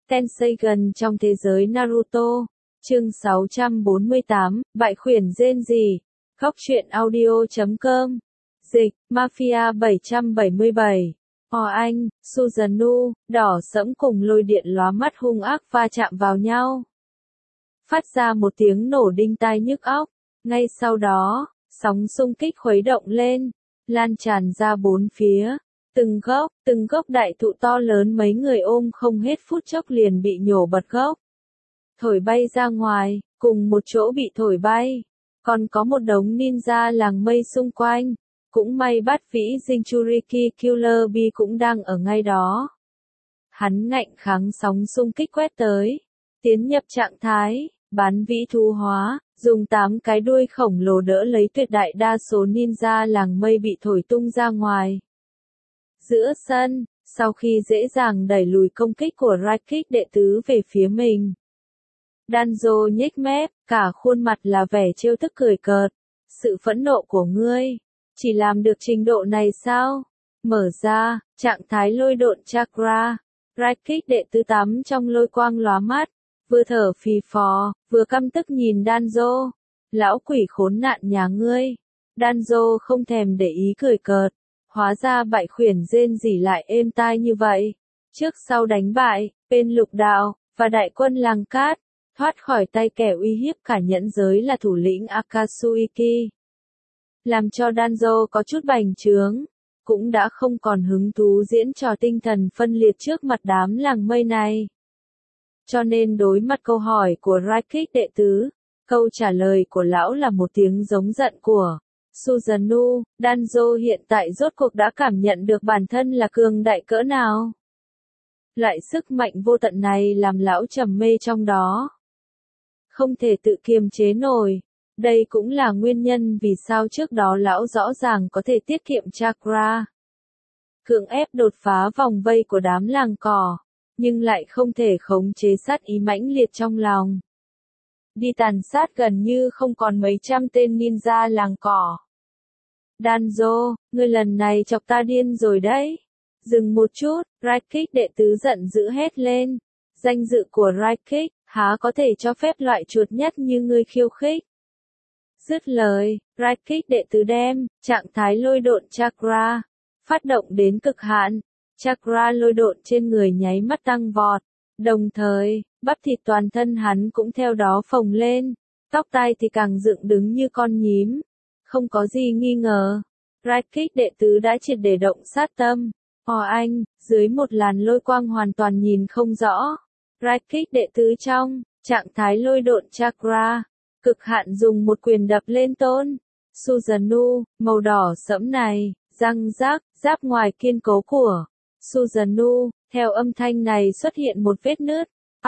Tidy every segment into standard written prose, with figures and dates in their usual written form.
Tenseigan trong thế giới Naruto. Chương 648, Bại khuyển Genji. Góc truyện audio.com. Dịch, Mafia 777. Anh, Susanoo, đỏ sẫm cùng lôi điện lóa mắt hung ác va chạm vào nhau. Phát ra một tiếng nổ đinh tai nhức óc. Ngay sau đó, sóng xung kích khuấy động lên, lan tràn ra bốn phía. Từng gốc đại thụ to lớn mấy người ôm không hết phút chốc liền bị nhổ bật gốc. Thổi bay ra ngoài, cùng một chỗ bị thổi bay. Còn có một đống ninja làng mây xung quanh. Cũng may bát vĩ Jinchuriki Killer Bee cũng đang ở ngay đó. Hắn ngạnh kháng sóng xung kích quét tới. Tiến nhập trạng thái, bán vĩ thu hóa, dùng 8 cái đuôi khổng lồ đỡ lấy tuyệt đại đa số ninja làng mây bị thổi tung ra ngoài. Giữa sân, sau khi dễ dàng đẩy lùi công kích của Raikik đệ tứ về phía mình. Danzo nhếch mép, cả khuôn mặt là vẻ trêu tức cười cợt. Sự phẫn nộ của ngươi, chỉ làm được trình độ này sao? Mở ra, trạng thái lôi độn chakra. Raikik đệ tứ tắm trong lôi quang lóa mắt, vừa thở phì phò, vừa căm tức nhìn Danzo. Lão quỷ khốn nạn nhà ngươi. Danzo không thèm để ý cười cợt. Hóa ra bại khuyển Genji lại êm tai như vậy. Trước sau đánh bại, bên lục đạo, và đại quân làng cát, thoát khỏi tay kẻ uy hiếp cả nhẫn giới là thủ lĩnh Akatsuki. Làm cho Danzo có chút bành trướng, cũng đã không còn hứng thú diễn trò tinh thần phân liệt trước mặt đám làng mây này. Cho nên đối mặt câu hỏi của Raikik đệ tứ, câu trả lời của lão là một tiếng giống giận của Susanoo. Danzo hiện tại rốt cuộc đã cảm nhận được bản thân là cường đại cỡ nào. Loại sức mạnh vô tận này làm lão trầm mê trong đó. Không thể tự kiềm chế nổi. Đây cũng là nguyên nhân vì sao trước đó lão rõ ràng có thể tiết kiệm chakra. Cưỡng ép đột phá vòng vây của đám làng cỏ, nhưng lại không thể khống chế sát ý mãnh liệt trong lòng. Đi tàn sát gần như không còn mấy trăm tên ninja làng cỏ. Danzo, ngươi lần này chọc ta điên rồi đấy. Dừng một chút, Raikik đệ tứ giận dữ hét lên. Danh dự của Raikik, há có thể cho phép loại chuột nhất như ngươi khiêu khích. Dứt lời, Raikik đệ tứ đem trạng thái lôi độn chakra phát động đến cực hạn. Chakra lôi độn trên người nháy mắt tăng vọt. Đồng thời, bắp thịt toàn thân hắn cũng theo đó phồng lên. Tóc tai thì càng dựng đứng như con nhím. Không có gì nghi ngờ. Raikik đệ tứ đã triệt để động sát tâm. Anh, dưới một làn lôi quang hoàn toàn nhìn không rõ. Raikik đệ tứ trong trạng thái lôi độn chakra, cực hạn dùng một quyền đập lên tôn Susanoo, màu đỏ sẫm này, răng rác, giáp ngoài kiên cố của Susanoo. Theo âm thanh này xuất hiện một vết nứt.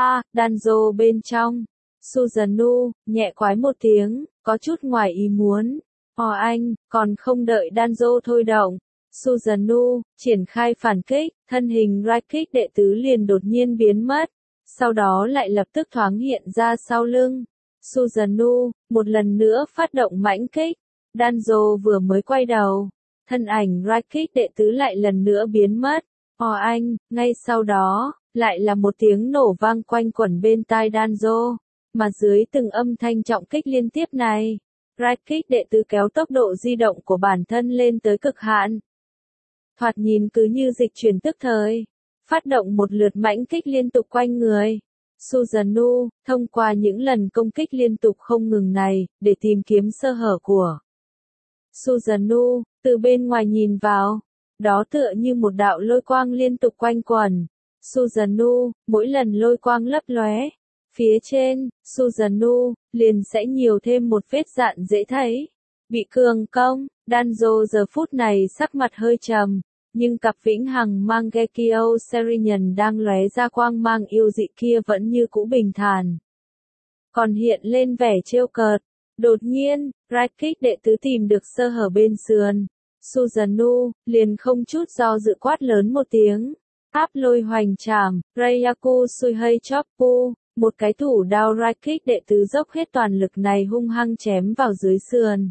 Danzo bên trong. Susanoo, nhẹ quái một tiếng, có chút ngoài ý muốn. Anh, còn không đợi Danzo thôi động. Susanoo, triển khai phản kích, thân hình Raikik đệ tứ liền đột nhiên biến mất. Sau đó lại lập tức thoáng hiện ra sau lưng. Susanoo, một lần nữa phát động mãnh kích. Danzo vừa mới quay đầu. Thân ảnh Raikik đệ tứ lại lần nữa biến mất. Anh, ngay sau đó, lại là một tiếng nổ vang quanh quẩn bên tai Danzo. Mà dưới từng âm thanh trọng kích liên tiếp này, Raikik đệ tứ kéo tốc độ di động của bản thân lên tới cực hạn. Thoạt nhìn cứ như dịch chuyển tức thời. Phát động một lượt mãnh kích liên tục quanh người. Susanoo, thông qua những lần công kích liên tục không ngừng này, để tìm kiếm sơ hở của Susanoo, từ bên ngoài nhìn vào. Đó tựa như một đạo lôi quang liên tục quanh quẩn. Susanoo, mỗi lần lôi quang lấp lóe, phía trên, Susanoo, liền sẽ nhiều thêm một vết dạn dễ thấy. Bị cường công, Danzo giờ phút này sắc mặt hơi trầm. Nhưng cặp vĩnh hằng Mangekyo Serenian đang lóe ra quang mang yêu dị kia vẫn như cũ bình thản. Còn hiện lên vẻ trêu cợt. Đột nhiên, Raikik đệ tứ tìm được sơ hở bên sườn. Susanoo, liền không chút do dự quát lớn một tiếng. Áp lôi hoành trảm, Ryaku Suihei Choppu, một cái thủ đao Raikik đệ tứ dốc hết toàn lực này hung hăng chém vào dưới sườn.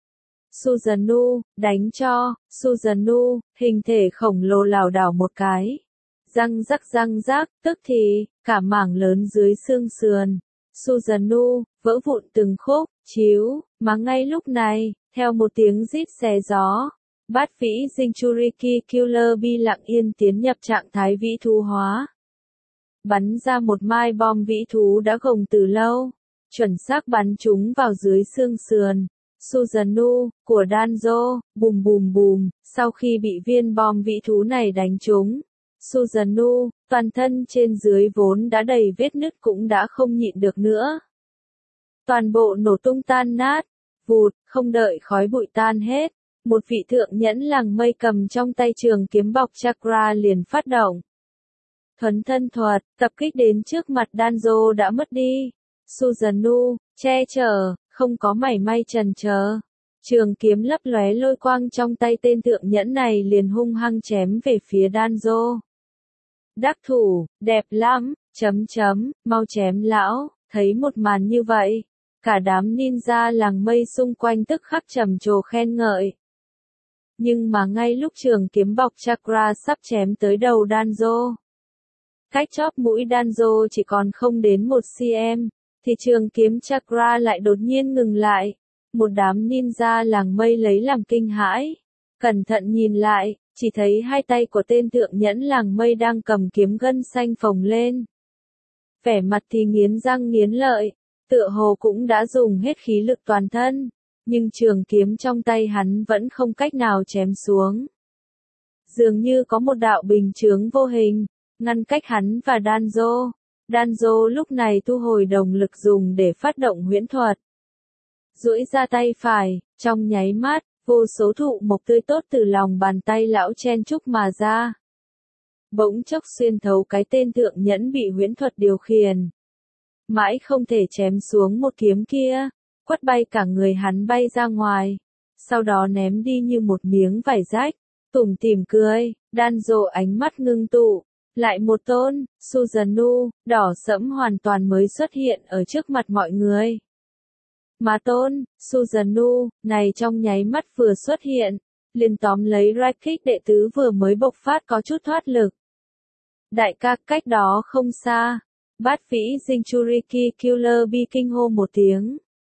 Susanoo, đánh cho, Susanoo, hình thể khổng lồ lảo đảo một cái. Răng rắc, tức thì, cả mảng lớn dưới xương sườn. Susanoo, vỡ vụn từng khúc, chiếu, mà ngay lúc này, theo một tiếng rít xé gió, bát vĩ Jinchuriki Killer Bee lặng yên tiến nhập trạng thái vĩ thú hóa. Bắn ra một mai bom vĩ thú đã gồng từ lâu, chuẩn xác bắn chúng vào dưới xương sườn. Susanoo, của Danzo, bùm bùm bùm, sau khi bị viên bom vĩ thú này đánh trúng. Susanoo, toàn thân trên dưới vốn đã đầy vết nứt cũng đã không nhịn được nữa. Toàn bộ nổ tung tan nát, vụt, không đợi khói bụi tan hết. Một vị thượng nhẫn làng mây cầm trong tay trường kiếm bọc chakra liền phát động. Thuấn thân thuật, tập kích đến trước mặt Danzo đã mất đi. Susanoo, che chở, không có mảy may chần chờ. Trường kiếm lấp lóe lôi quang trong tay tên thượng nhẫn này liền hung hăng chém về phía Danzo. Đắc thủ, đẹp lắm, mau chém lão, thấy một màn như vậy. Cả đám ninja làng mây xung quanh tức khắc trầm trồ khen ngợi. Nhưng mà ngay lúc trường kiếm bọc chakra sắp chém tới đầu Danzo, cách chóp mũi Danzo chỉ còn không đến 1 cm, thì trường kiếm chakra lại đột nhiên ngừng lại. Một đám ninja làng mây lấy làm kinh hãi. Cẩn thận nhìn lại, chỉ thấy hai tay của tên thượng nhẫn làng mây đang cầm kiếm gân xanh phồng lên. Vẻ mặt thì nghiến răng nghiến lợi, tựa hồ cũng đã dùng hết khí lực toàn thân, nhưng trường kiếm trong tay hắn vẫn không cách nào chém xuống. Dường như có một đạo bình chướng vô hình, ngăn cách hắn và Danzo. Danzo lúc này thu hồi động lực dùng để phát động huyễn thuật. Duỗi ra tay phải, trong nháy mắt, vô số thụ mộc tươi tốt từ lòng bàn tay lão chen chúc mà ra. Bỗng chốc xuyên thấu cái tên thượng nhẫn bị huyễn thuật điều khiển. Mãi không thể chém xuống một kiếm kia, quất bay cả người hắn bay ra ngoài, sau đó ném đi như một miếng vải rách, tủm tỉm cười. Danzo ánh mắt ngưng tụ, lại một tôn, Susanoo, đỏ sẫm hoàn toàn mới xuất hiện ở trước mặt mọi người. Mà tôn, Susanoo, này trong nháy mắt vừa xuất hiện, liền tóm lấy Raikik đệ tứ vừa mới bộc phát có chút thoát lực. Đại ca, cách đó không xa, bát vĩ Jinchuriki Killer Bee kinh hô một tiếng,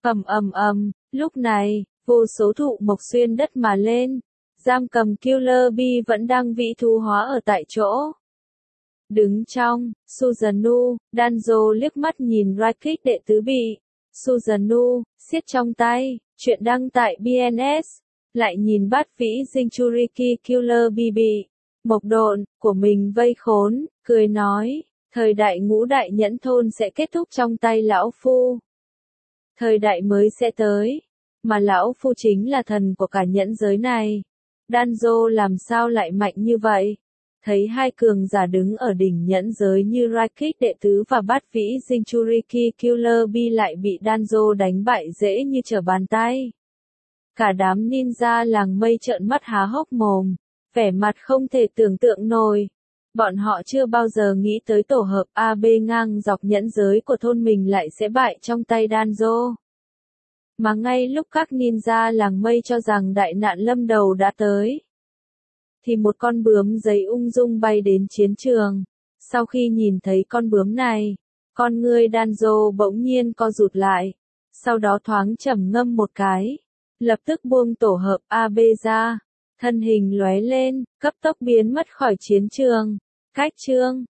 lúc này, vô số thụ mộc xuyên đất mà lên, giam cầm Killer Bee vẫn đang vĩ thú hóa ở tại chỗ. Đứng trong, Susanoo, Danzo liếc mắt nhìn Raikik đệ tứ bị Susanoo siết trong tay, chuyện đăng tại BNS, lại nhìn bát vĩ Jinchuriki Killer Bee bị mộc độn của mình vây khốn, cười nói, thời đại ngũ đại nhẫn thôn sẽ kết thúc trong tay lão phu. Thời đại mới sẽ tới, mà lão phu chính là thần của cả nhẫn giới này. Danzo làm sao lại mạnh như vậy? Thấy hai cường giả đứng ở đỉnh nhẫn giới như Raikik đệ tứ và bát vĩ Jinchuriki Killer Bee lại bị Danzo đánh bại dễ như trở bàn tay. Cả đám ninja làng mây trợn mắt há hốc mồm, vẻ mặt không thể tưởng tượng nổi. Bọn họ chưa bao giờ nghĩ tới tổ hợp AB ngang dọc nhẫn giới của thôn mình lại sẽ bại trong tay Danzo. Mà ngay lúc các ninja làng mây cho rằng đại nạn lâm đầu đã tới, thì một con bướm giấy ung dung bay đến chiến trường. Sau khi nhìn thấy con bướm này, con ngươi Danzo bỗng nhiên co rụt lại, sau đó thoáng trầm ngâm một cái, lập tức buông tổ hợp AB ra, thân hình lóe lên, cấp tốc biến mất khỏi chiến trường. Cách chương